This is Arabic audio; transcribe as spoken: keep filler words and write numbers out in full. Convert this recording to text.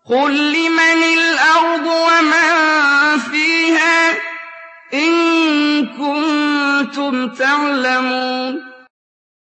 قُل لِّمَنِ الْأَرْضُ وَمَن فِيهَا إِن كُنتُمْ تَعْلَمُونَ